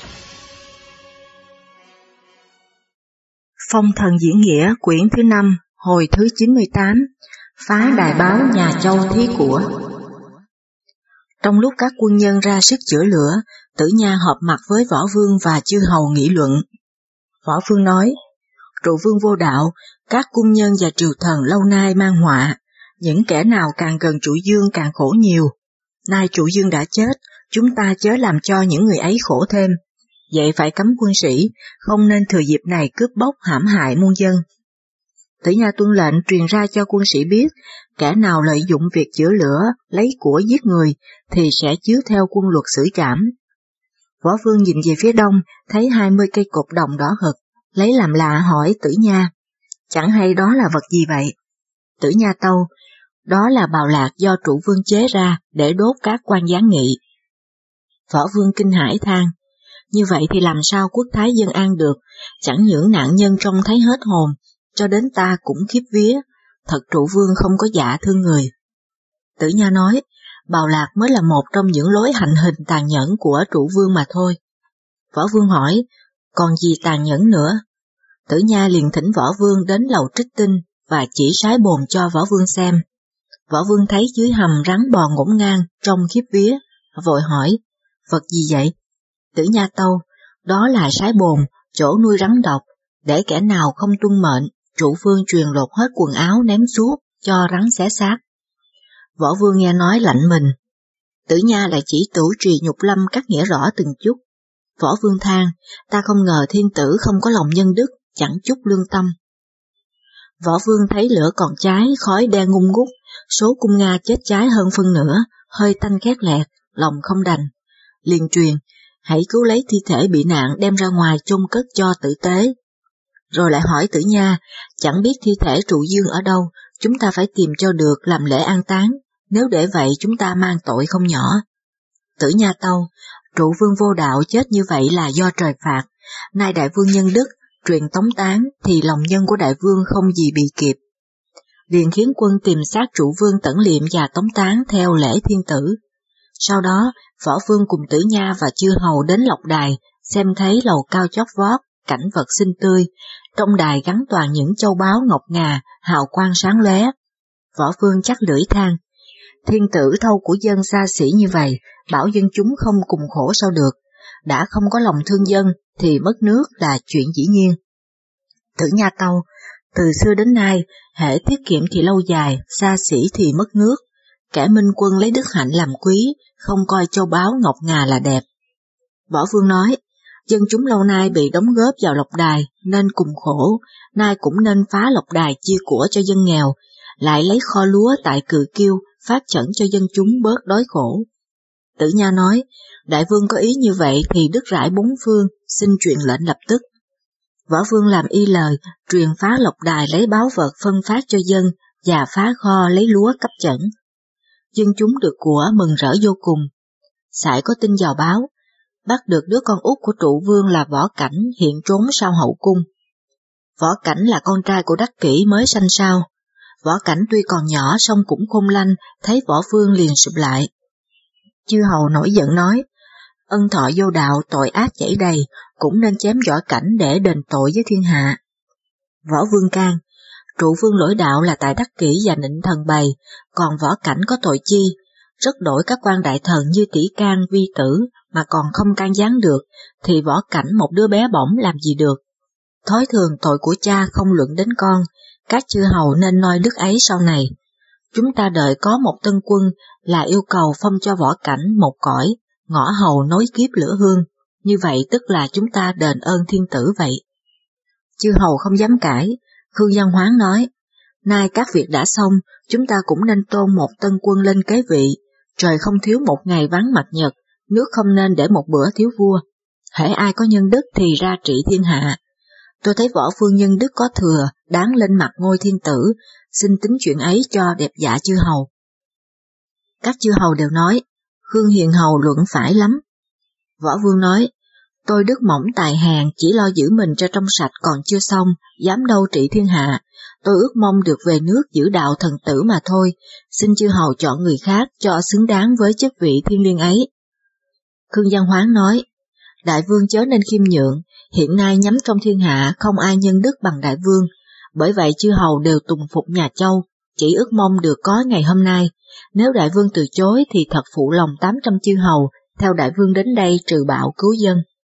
Phong thần diễn nghĩa quyển thứ 5, hồi thứ 98, phá đài báo nhà Châu thí của. Trong lúc các quân nhân ra sức chữa lửa, Tử Nha họp mặt với Võ Vương và chư hầu nghị luận. Võ Vương nói, Trụ Vương vô đạo, các cung nhân và triều thần lâu nay mang họa, những kẻ nào càng gần Trụ Dương càng khổ nhiều. Nay Trụ Dương đã chết, chúng ta chớ làm cho những người ấy khổ thêm. Vậy phải cấm quân sĩ, không nên thừa dịp này cướp bóc hãm hại muôn dân. Tử Nha tuân lệnh truyền ra cho quân sĩ biết, kẻ nào lợi dụng việc chữa lửa, lấy của giết người, thì sẽ chiếu theo quân luật xử trảm. Võ Vương nhìn về phía đông, thấy 20 cây cột đồng đỏ hực, lấy làm lạ hỏi Tử Nha, chẳng hay đó là vật gì vậy? Tử Nha tâu, đó là bào lạc do Trụ Vương chế ra để đốt các quan gián nghị. Võ Vương kinh hãi than, như vậy thì làm sao quốc thái dân an được, chẳng những nạn nhân trông thấy hết hồn, cho đến ta cũng khiếp vía, thật Trụ Vương không có dạ thương người. Tử Nha nói, bào lạc mới là một trong những lối hành hình tàn nhẫn của Trụ Vương mà thôi. Võ Vương hỏi, còn gì tàn nhẫn nữa? Tử Nha liền thỉnh Võ Vương đến lầu trích tinh và chỉ sái bồn cho Võ Vương xem. Võ Vương thấy dưới hầm rắn bò ngổn ngang, trông khiếp vía, vội hỏi, vật gì vậy? Tử Nha tâu, đó là sái bồn, chỗ nuôi rắn độc, để kẻ nào không tuân mệnh, Trụ Vương truyền lột hết quần áo ném suốt, cho rắn xé xác. Võ Vương nghe nói lạnh mình. Tử Nha lại chỉ tửu trì nhục lâm cắt nghĩa rõ từng chút. Võ Vương than, ta không ngờ thiên tử không có lòng nhân đức, chẳng chút lương tâm. Võ Vương thấy lửa còn cháy, khói đen ngung ngút, số cung Nga chết cháy hơn phân nửa, hơi tanh khét lẹt, lòng không đành. Liền truyền, hãy cứu lấy thi thể bị nạn đem ra ngoài chôn cất cho tử tế. Rồi lại hỏi Tử Nha, chẳng biết thi thể Trụ Dương ở đâu, chúng ta phải tìm cho được làm lễ an táng, nếu để vậy chúng ta mang tội không nhỏ. Tử Nha tâu, Trụ Vương vô đạo chết như vậy là do trời phạt, nay đại vương nhân đức, truyền tống tán thì lòng nhân của đại vương không gì bị kịp. Liền khiến quân tìm xác Trụ Vương tẩn liệm và tống tán theo lễ thiên tử. Sau đó, Võ Vương cùng Tử Nha và chư hầu đến Lộc Đài, xem thấy lầu cao chót vót, cảnh vật xinh tươi, trong đài gắn toàn những châu báu ngọc ngà, hào quang sáng lóe. Võ Vương chắc lưỡi than, thiên tử thâu của dân xa xỉ như vậy, bảo dân chúng không cùng khổ sao được, đã không có lòng thương dân thì mất nước là chuyện dĩ nhiên. Tử Nha tâu, từ xưa đến nay, hễ tiết kiệm thì lâu dài, xa xỉ thì mất nước, kẻ minh quân lấy đức hạnh làm quý, không coi châu báu ngọc ngà là đẹp. Võ Vương nói, dân chúng lâu nay bị đóng góp vào Lộc Đài nên cùng khổ, nay cũng nên phá Lộc Đài chia của cho dân nghèo, lại lấy kho lúa tại Cự Kiêu phát chẩn cho dân chúng bớt đói khổ. Tử Nha nói, đại vương có ý như vậy thì đức rải bốn phương, xin truyền lệnh lập tức. Võ Vương làm y lời, truyền phá Lộc Đài lấy báu vật phân phát cho dân và phá kho lấy lúa cấp chẩn. Dân chúng được của mừng rỡ vô cùng. Sải có tin vào báo, bắt được đứa con út của Trụ Vương là Võ Cảnh hiện trốn sau hậu cung. Võ Cảnh là con trai của Đắc Kỷ mới sanh sau. Võ Cảnh tuy còn nhỏ song cũng khôn lanh, thấy Võ Vương liền sụp lại. Chư hầu nổi giận nói, ân thọ vô đạo tội ác chảy đầy, cũng nên chém Võ Cảnh để đền tội với thiên hạ. Võ Vương can, Trụ Vương lỗi đạo là tại Đắc Kỷ và Nịnh Thần bày, còn Võ Cảnh có tội chi, rất đổi các quan đại thần như Tỷ Can, Vi Tử mà còn không can gián được, thì Võ Cảnh một đứa bé bỏng làm gì được. Thói thường tội của cha không luận đến con, các chư hầu nên noi đức ấy sau này. Chúng ta đợi có một tân quân là yêu cầu phong cho Võ Cảnh một cõi, ngõ hầu nối kiếp lửa hương, như vậy tức là chúng ta đền ơn thiên tử vậy. Chư hầu không dám cãi, Khương Văn Hoán nói, nay các việc đã xong, chúng ta cũng nên tôn một tân quân lên kế vị, trời không thiếu một ngày vắng mặt nhật, nước không nên để một bữa thiếu vua, hễ ai có nhân đức thì ra trị thiên hạ. Tôi thấy Võ Vương nhân đức có thừa, đáng lên mặt ngôi thiên tử, xin tính chuyện ấy cho đẹp dạ chư hầu. Các chư hầu đều nói, Khương Hiền hầu luận phải lắm. Võ Vương nói, tôi đức mỏng tài hèn, chỉ lo giữ mình cho trong sạch còn chưa xong, dám đâu trị thiên hạ. Tôi ước mong được về nước giữ đạo thần tử mà thôi, xin chư hầu chọn người khác cho xứng đáng với chức vị thiêng liêng ấy. Khương Văn Hoán nói, Đại vương chớ nên khiêm nhượng, hiện nay nhắm trong thiên hạ không ai nhân đức bằng đại vương, bởi vậy chư hầu đều tùng phục nhà Châu, chỉ ước mong được có ngày hôm nay. Nếu đại vương từ chối thì thật phụ lòng 800 chư hầu, theo đại vương đến đây trừ bạo cứu dân.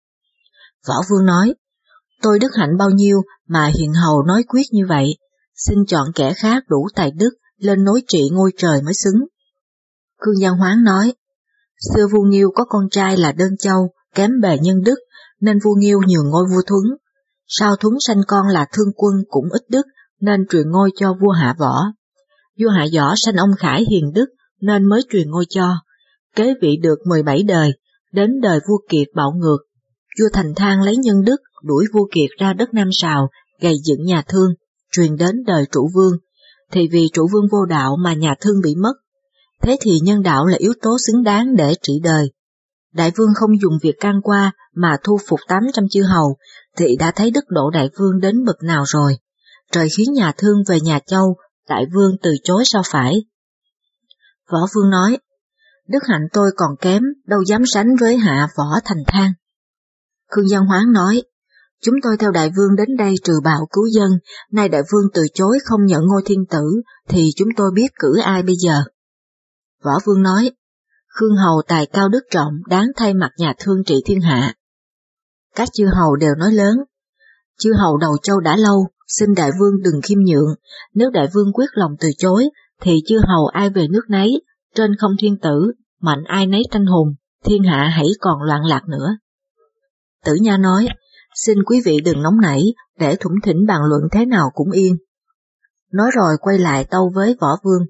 Võ Vương nói, tôi đức hạnh bao nhiêu mà hiền hầu nói quyết như vậy, xin chọn kẻ khác đủ tài đức lên nối trị ngôi trời mới xứng. Khương Văn Hoán nói, xưa vua Nghiêu có con trai là Đơn Châu, kém bề nhân đức, nên vua Nghiêu nhường ngôi vua Thuấn. Sau Thuấn sanh con là Thương Quân cũng ít đức, nên truyền ngôi cho vua Hạ Võ. Vua Hạ Võ sanh ông Khải hiền đức, nên mới truyền ngôi cho. Kế vị được 17 đời, đến đời vua Kiệt bạo ngược. Vua Thành Thang lấy nhân đức, đuổi vua Kiệt ra đất Nam Sào, gầy dựng nhà Thương, truyền đến đời Trụ Vương. Thì vì Trụ Vương vô đạo mà nhà Thương bị mất. Thế thì nhân đạo là yếu tố xứng đáng để trị đời. Đại vương không dùng việc can qua mà thu phục 800 chư hầu, thì đã thấy đức độ đại vương đến bậc nào rồi. Trời khiến nhà Thương về nhà Châu, đại vương từ chối sao phải. Võ Vương nói, đức hạnh tôi còn kém, đâu dám sánh với Hạ Võ Thành Thang. Khương Văn Hoán nói, chúng tôi theo đại vương đến đây trừ bạo cứu dân, nay đại vương từ chối không nhận ngôi thiên tử, thì chúng tôi biết cử ai bây giờ? Võ Vương nói, Khương hầu tài cao đức trọng, đáng thay mặt nhà Thương trị thiên hạ. Các chư hầu đều nói lớn, chư hầu đầu châu đã lâu, xin đại vương đừng khiêm nhượng, nếu đại vương quyết lòng từ chối, thì chư hầu ai về nước nấy, trên không thiên tử, mạnh ai nấy tranh hùng, thiên hạ hãy còn loạn lạc nữa. Tử Nha nói, xin quý vị đừng nóng nảy, để thủng thỉnh bàn luận thế nào cũng yên. Nói rồi quay lại tâu với Võ Vương.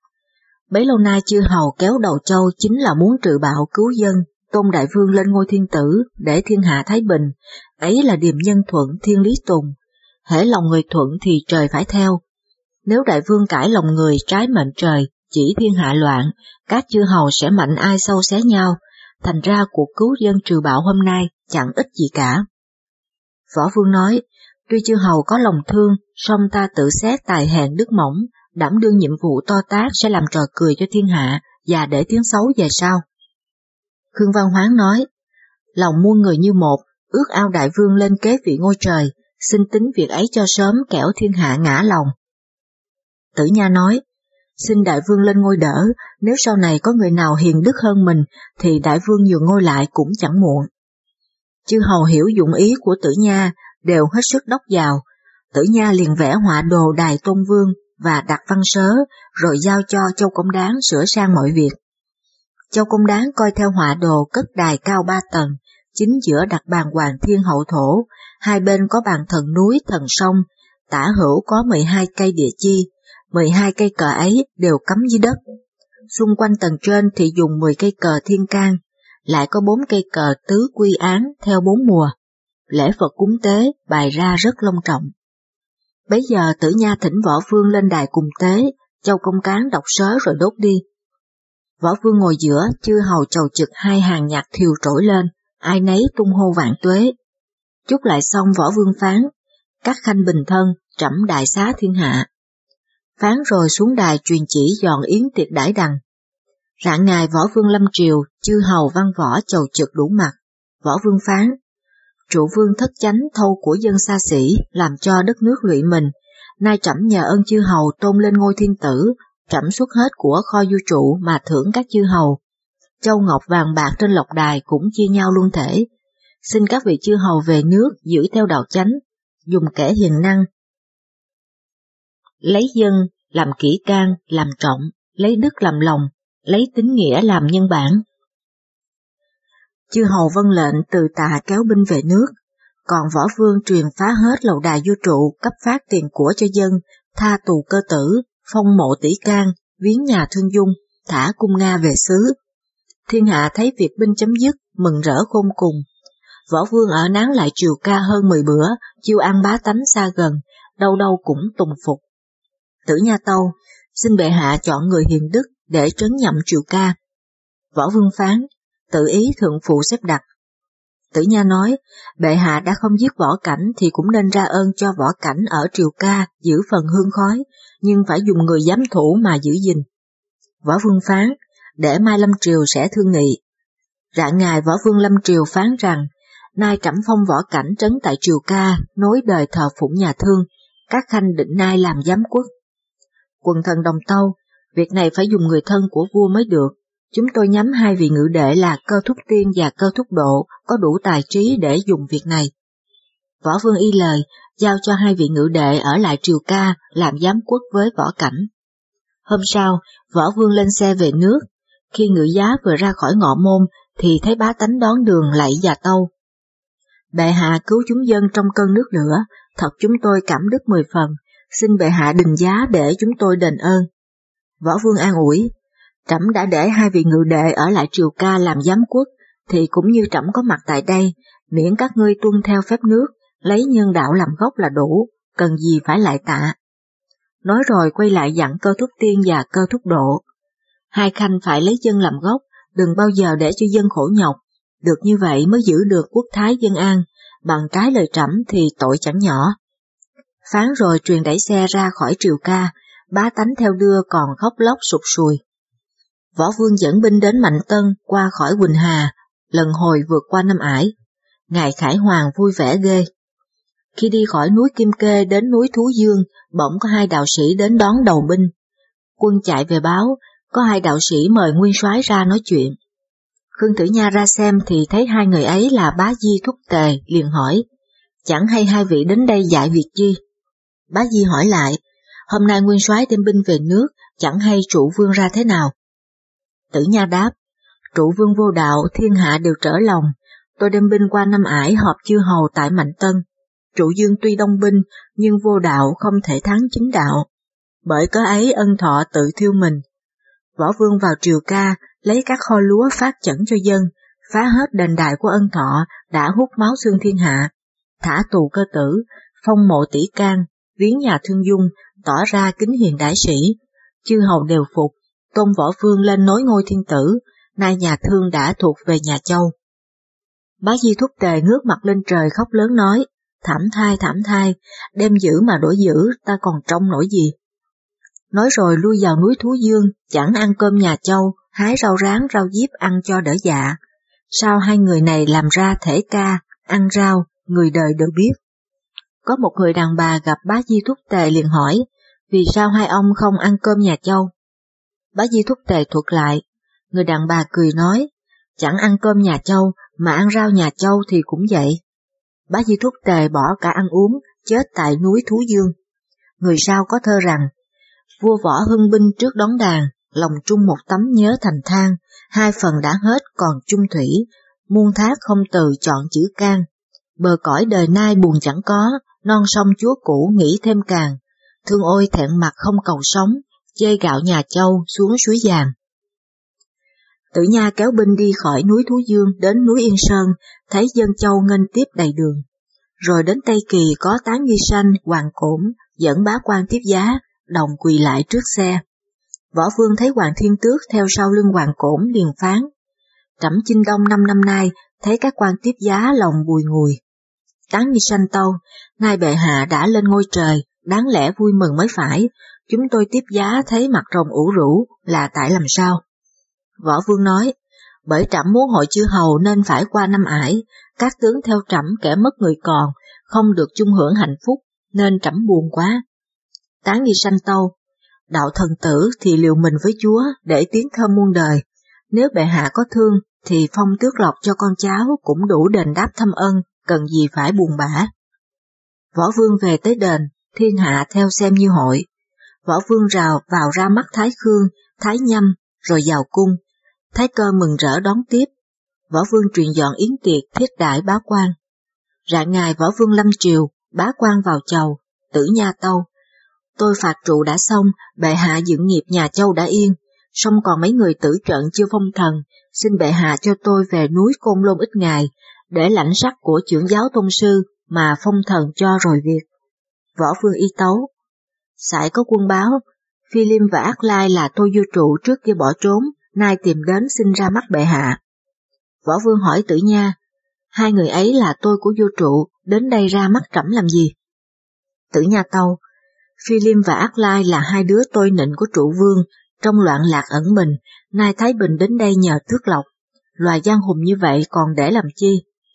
Bấy lâu nay chư hầu kéo đầu châu chính là muốn trừ bạo cứu dân, tôn đại vương lên ngôi thiên tử, để thiên hạ thái bình, ấy là điềm nhân thuận thiên lý tùng. Hễ lòng người thuận thì trời phải theo. Nếu đại vương cãi lòng người trái mệnh trời, chỉ thiên hạ loạn, các chư hầu sẽ mạnh ai sâu xé nhau, thành ra cuộc cứu dân trừ bạo hôm nay chẳng ích gì cả. Võ Vương nói, tuy chư hầu có lòng thương, song ta tự xét tài hèn đức mỏng, đảm đương nhiệm vụ to tát sẽ làm trò cười cho thiên hạ và để tiếng xấu về sau. Khương Văn Hoán nói, lòng muôn người như một, ước ao đại vương lên kế vị ngôi trời, xin tính việc ấy cho sớm kẻo thiên hạ ngã lòng. Tử Nha nói, xin đại vương lên ngôi đỡ, nếu sau này có người nào hiền đức hơn mình, thì đại vương nhường ngôi lại cũng chẳng muộn. Chư hầu hiểu dụng ý của Tử Nha, đều hết sức đốc vào. Tử Nha liền vẽ họa đồ đài tôn vương và đặt văn sớ, rồi giao cho Châu Công Đáng sửa sang mọi việc. Châu Công Đáng coi theo họa đồ cất đài cao 3 tầng, chính giữa đặt bàn hoàng thiên hậu thổ, hai bên có bàn thần núi thần sông, tả hữu có 12 cây địa chi, 12 cây cờ ấy đều cắm dưới đất. Xung quanh tầng trên thì dùng 10 cây cờ thiên can, lại có 4 cây cờ tứ quy án theo 4 mùa. Lễ Phật cúng tế bày ra rất long trọng. Bấy giờ Tử Nha thỉnh Võ Vương lên đài cùng tế, Châu Công Cán đọc sớ rồi đốt đi. Võ Vương ngồi giữa, chư hầu chầu trực hai hàng nhạc thiều trỗi lên, ai nấy tung hô vạn tuế. Chúc lại xong Võ Vương phán, các khanh bình thân, trẫm đại xá thiên hạ. Phán rồi xuống đài truyền chỉ dọn yến tiệc đãi đằng. Rạng ngày Võ Vương lâm triều, chư hầu văn võ chầu trực đủ mặt. Võ Vương phán, Trụ Vương thất chánh thâu của dân xa xỉ, làm cho đất nước lụy mình. Nay trẫm nhờ ơn chư hầu tôn lên ngôi thiên tử, trẫm xuất hết của kho du trụ mà thưởng các chư hầu. Châu ngọc vàng bạc trên lộc đài cũng chia nhau luôn thể. Xin các vị chư hầu về nước giữ theo đạo chánh, dùng kẻ hiền năng. Lấy dân làm kỹ can, làm trọng, lấy đức làm lòng, lấy tín nghĩa làm nhân bản. Chư hầu vâng lệnh từ tạ kéo binh về nước, còn Võ Vương truyền phá hết lầu đài vua trụ, cấp phát tiền của cho dân, tha tù cơ tử, phong mộ tỷ can, viếng nhà thương dung, thả cung Nga về xứ. Thiên hạ thấy việc binh chấm dứt, mừng rỡ khôn cùng. Võ Vương ở nán lại triều ca hơn 10 bữa, chiêu ăn bá tánh xa gần, đâu đâu cũng tùng phục. Tử Nha tâu, xin bệ hạ chọn người hiền đức để trấn nhậm triều ca. Võ Vương phán, tự ý thượng phụ xếp đặt. Tử Nha nói, bệ hạ đã không giết Võ Cảnh thì cũng nên ra ơn cho Võ Cảnh ở triều ca giữ phần hương khói, nhưng phải dùng người giám thủ mà giữ gìn. Võ Vương phán, để mai lâm triều sẽ thương nghị. Rạng ngày Võ Vương lâm triều phán rằng, nay trẫm phong võ cảnh trấn tại Triều Ca, nối đời thờ phụng nhà Thương, các khanh định nay làm giám quốc. Quần thần đồng tâu, việc này phải dùng người thân của vua mới được. Chúng tôi nhắm hai vị ngự đệ là Cơ Thúc Tiên và Cơ Thúc Độ có đủ tài trí để dùng việc này. Võ Vương y lời, giao cho hai vị ngự đệ ở lại Triều Ca làm giám quốc với Võ Cảnh. Hôm sau, Võ Vương lên xe về nước. Khi ngự giá vừa ra khỏi ngọ môn thì thấy bá tánh đón đường lạy và tâu. Bệ hạ cứu chúng dân trong cơn nước lửa, thật chúng tôi cảm đức 10 phần, xin bệ hạ đừng giá để chúng tôi đền ơn. Võ Vương an ủi, trẫm đã để hai vị ngự đệ ở lại Triều Ca làm giám quốc, thì cũng như trẫm có mặt tại đây, miễn các ngươi tuân theo phép nước, lấy nhân đạo làm gốc là đủ, cần gì phải lại tạ. Nói rồi quay lại dặn Cơ Thúc Tiên và Cơ Thúc Độ. Hai khanh phải lấy dân làm gốc, đừng bao giờ để cho dân khổ nhọc, được như vậy mới giữ được quốc thái dân an, bằng trái lời trẫm thì tội chẳng nhỏ. Phán rồi truyền đẩy xe ra khỏi Triều Ca, bá tánh theo đưa còn khóc lóc sụt sùi. Võ Vương dẫn binh đến Mạnh Tân qua khỏi Quỳnh Hà, lần hồi vượt qua Nam Ải. Ngài Khải Hoàng vui vẻ ghê. Khi đi khỏi núi Kim Kê đến núi Thú Dương, bỗng có hai đạo sĩ đến đón đầu binh. Quân chạy về báo, có hai đạo sĩ mời nguyên soái ra nói chuyện. Khương Tử Nha ra xem thì thấy hai người ấy là Bá Di Thúc Tề, liền hỏi, chẳng hay hai vị đến đây dạy việc chi? Bá Di hỏi lại, hôm nay nguyên soái đem binh về nước, chẳng hay trụ vương ra thế nào? Tử Nha đáp, trụ vương vô đạo, thiên hạ đều trở lòng, tôi đem binh qua Nam Ải họp chư hầu tại Mạnh Tân. Trụ dương tuy đông binh, nhưng vô đạo không thể thắng chính đạo. Bởi cớ ấy ân thọ tự thiêu mình. Võ Vương vào Triều Ca, lấy các kho lúa phát chẩn cho dân, phá hết đền đài của ân thọ, đã hút máu xương thiên hạ, thả tù Cơ Tử, phong mộ Tỷ Can, viếng nhà Thương Dung, tỏ ra kính hiền đại sĩ. Chư hầu đều phục, tôn Võ Vương lên nối ngôi thiên tử, nay nhà Thương đã thuộc về nhà Châu. Bá Di Thúc Tề ngước mặt lên trời khóc lớn nói, thảm thai, đem giữ mà đổi giữ, ta còn trông nổi gì. Nói rồi lui vào núi Thú Dương, chẳng ăn cơm nhà Châu, hái rau rán rau diếp ăn cho đỡ dạ. Sao hai người này làm ra thể ca, ăn rau, người đời đều biết. Có một người đàn bà gặp Bá Di Thúc Tề liền hỏi, vì sao hai ông không ăn cơm nhà Châu? Bá Di Thúc Tề thuật lại, người đàn bà cười nói, chẳng ăn cơm nhà Châu mà ăn rau nhà Châu thì cũng vậy. Bá Di Thúc Tề bỏ cả ăn uống, chết tại núi Thú Dương. Người sau có thơ rằng, vua Võ hưng binh trước đón đàn, lòng trung một tấm nhớ thành than, hai phần đã hết còn chung thủy, muôn thác không từ chọn chữ can. Bờ cõi đời nay buồn chẳng có, non sông chúa cũ nghĩ thêm càng. Thương ôi thẹn mặt không cầu sống, chê gạo nhà Châu xuống suối vàng. Tử Nha kéo binh đi khỏi núi Thú Dương đến núi Yên Sơn, thấy dân Châu nghênh tiếp đầy đường. Rồi đến Tây Kỳ có Tán Nghi Sanh, Hoàng Cổn, dẫn bá quan tiếp giá, đồng quỳ lại trước xe. Võ Vương thấy Hoàng Thiên Tước theo sau lưng Hoàng Cổn liền phán. Trẫm chinh Đông 5 năm nay, thấy các quan tiếp giá lòng bùi ngùi. Tán Nghi Sanh tâu, nay bệ hạ đã lên ngôi trời, đáng lẽ vui mừng mới phải, chúng tôi tiếp giá thấy mặt rồng ủ rũ là tại làm sao? Võ Vương nói, bởi trẫm muốn hội chư hầu nên phải qua Nam Ải, các tướng theo trẫm kẻ mất người còn, không được chung hưởng hạnh phúc, nên trẫm buồn quá. Tán Nghi Sanh tâu, đạo thần tử thì liều mình với Chúa để tiến thơm muôn đời, nếu bệ hạ có thương thì phong tước lộc cho con cháu cũng đủ đền đáp thâm ân, cần gì phải buồn bã. Võ Vương về tới đền, thiên hạ theo xem như hội. Võ Vương vào ra mắt Thái Khương, Thái Nhâm, rồi vào cung. Thái Cơ mừng rỡ đón tiếp. Võ Vương truyền dọn yến tiệc thiết đãi bá quan. Rạng ngày Võ Vương lâm triều, bá quan vào chầu. Tử Nha tâu, tôi phạt trụ đã xong, bệ hạ dựng nghiệp nhà Châu đã yên, song còn mấy người tử trận chưa phong thần, xin bệ hạ cho tôi về núi Côn Lôn ít ngày, để lãnh sắc của chưởng giáo tôn sư mà phong thần cho rồi việc. Võ Vương y tấu, sải có quân báo, Phi Liêm và Ác Lai là tôi vua trụ trước kia bỏ trốn, nay tìm đến xin ra mắt bệ hạ. Võ Vương hỏi Tử Nha, hai người ấy là tôi của vua trụ, đến đây ra mắt trẫm làm gì? Tử Nha tâu, Phi Liêm và Ác Lai là hai đứa tôi nịnh của trụ vương, trong loạn lạc ẩn mình, nay Thái Bình đến đây nhờ tước lộc. Loài giang hùng như vậy còn để làm chi?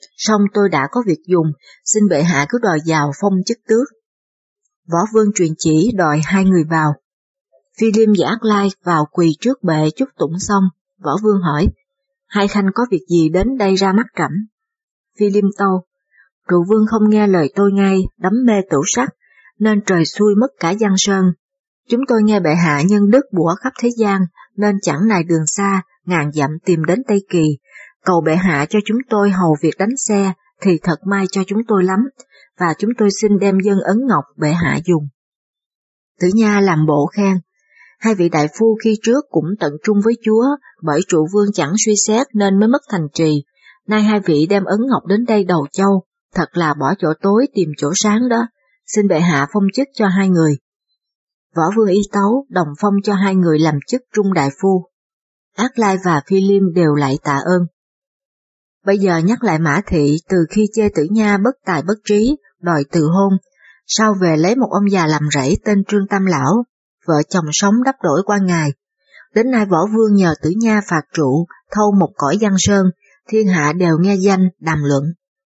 Song tôi đã có việc dùng, xin bệ hạ cứ đòi vào phong chức tước. Võ Vương truyền chỉ đòi hai người vào. Philip và Arclay vào quỳ trước bệ chúc tụng xong, Võ Vương hỏi, hai khanh có việc gì đến đây ra mắt trẫm? Philip tâu, trụ vương không nghe lời tôi ngay, đắm mê tửu sắc, nên trời xui mất cả Giang Sơn. Chúng tôi nghe bệ hạ nhân đức bủa khắp thế gian, nên chẳng nài đường xa, ngàn dặm tìm đến Tây Kỳ, cầu bệ hạ cho chúng tôi hầu việc đánh xe, thì thật may cho chúng tôi lắm, và chúng tôi xin đem dân ấn ngọc bệ hạ dùng. Tử Nha làm bộ khen, hai vị đại phu khi trước cũng tận trung với chúa, bởi trụ vương chẳng suy xét nên mới mất thành trì, nay hai vị đem ấn ngọc đến đây đầu châu, thật là bỏ chỗ tối tìm chỗ sáng đó, xin bệ hạ phong chức cho hai người. Võ Vương y tấu đồng phong cho hai người làm chức trung đại phu. Arclay và Philip đều lạy tạ ơn. Bây giờ nhắc lại Mã Thị từ khi chê Tử Nha bất tài bất trí, đòi từ hôn, sau về lấy một ông già làm rẫy tên Trương Tam Lão, vợ chồng sống đắp đổi qua ngày. Đến nay Võ Vương nhờ Tử Nha phạt trụ, thâu một cõi Giang Sơn, thiên hạ đều nghe danh đàm luận.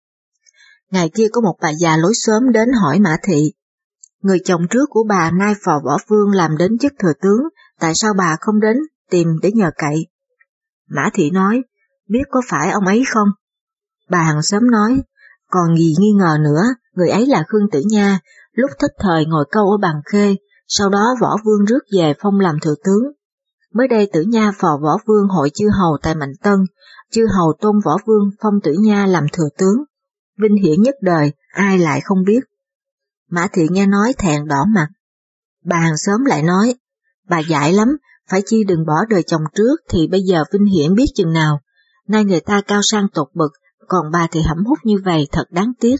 Ngày kia có một bà già lối xóm đến hỏi Mã Thị, người chồng trước của bà nay phò Võ Vương làm đến chức thừa tướng, tại sao bà không đến tìm để nhờ cậy? Mã Thị nói, biết có phải ông ấy không? Bà hàng xóm nói, còn gì nghi ngờ nữa, người ấy là Khương Tử Nha, lúc thất thời ngồi câu ở Bàn Khê, sau đó Võ Vương rước về phong làm thừa tướng. Mới đây Tử Nha phò Võ Vương hội chư hầu tại Mạnh Tân, chư hầu tôn Võ Vương phong Tử Nha làm thừa tướng. Vinh hiển nhất đời, ai lại không biết. Mã Thị nghe nói thẹn đỏ mặt. Bà hàng xóm lại nói, bà dại lắm, phải chi đừng bỏ đời chồng trước thì bây giờ vinh hiển biết chừng nào. Nay người ta cao sang tột bậc, còn bà thì hẩm hút như vậy thật đáng tiếc.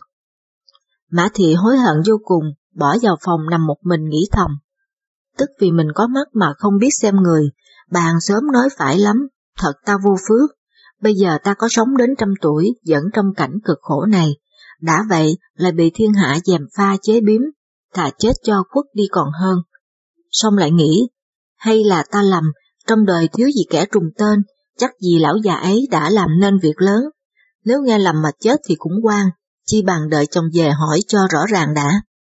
Mã Thị hối hận vô cùng, bỏ vào phòng nằm một mình nghĩ thầm. Tức vì mình có mắt mà không biết xem người, bà hàng xóm nói phải lắm, thật ta vô phước. Bây giờ ta có sống đến 100 tuổi, vẫn trong cảnh cực khổ này. Đã vậy, lại bị thiên hạ gièm pha chế biếm, thà chết cho khuất đi còn hơn. Xong lại nghĩ, hay là ta lầm, trong đời thiếu gì kẻ trùng tên, chắc gì lão già ấy đã làm nên việc lớn. Nếu nghe lầm mà chết thì cũng oan, chi bằng đợi chồng về hỏi cho rõ ràng đã.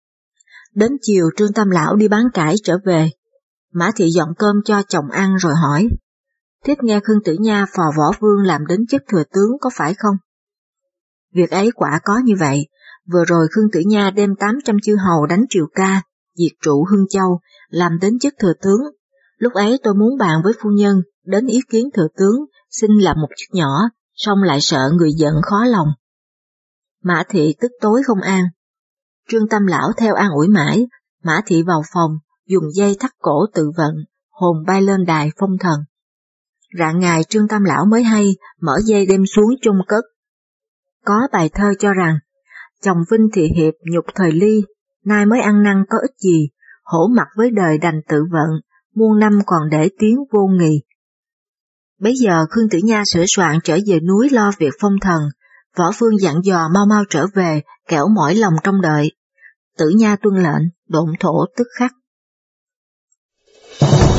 Đến chiều Trương Tam Lão đi bán cải trở về. Mã Thị dọn cơm cho chồng ăn rồi hỏi, thiếp nghe Khương Tử Nha phò Võ Vương làm đến chức thừa tướng có phải không? Việc ấy quả có như vậy, vừa rồi Khương Tử Nha đem 800 chư hầu đánh Triều Ca, diệt trụ Hưng Châu, làm đến chức thừa tướng. Lúc ấy tôi muốn bàn với phu nhân, đến ý kiến thừa tướng, xin làm một chức nhỏ, xong lại sợ người giận khó lòng. Mã Thị tức tối không an. Trương Tam Lão theo an ủi mãi, Mã Thị vào phòng, dùng dây thắt cổ tự vận, hồn bay lên đài phong thần. Rạng ngày Trương Tam Lão mới hay, mở dây đem xuống chung cất. Có bài thơ cho rằng, chồng vinh thị hiệp nhục thời ly, nay mới ăn năn có ích gì, hổ mặt với đời đành tự vận, muôn năm còn để tiếng vô nghị. Bấy giờ Khương Tử Nha sửa soạn trở về núi lo việc phong thần, Võ Vương dặn dò mau mau trở về, kẻo mỏi lòng trong đợi. Tử Nha tuân lệnh, độn thổ tức khắc.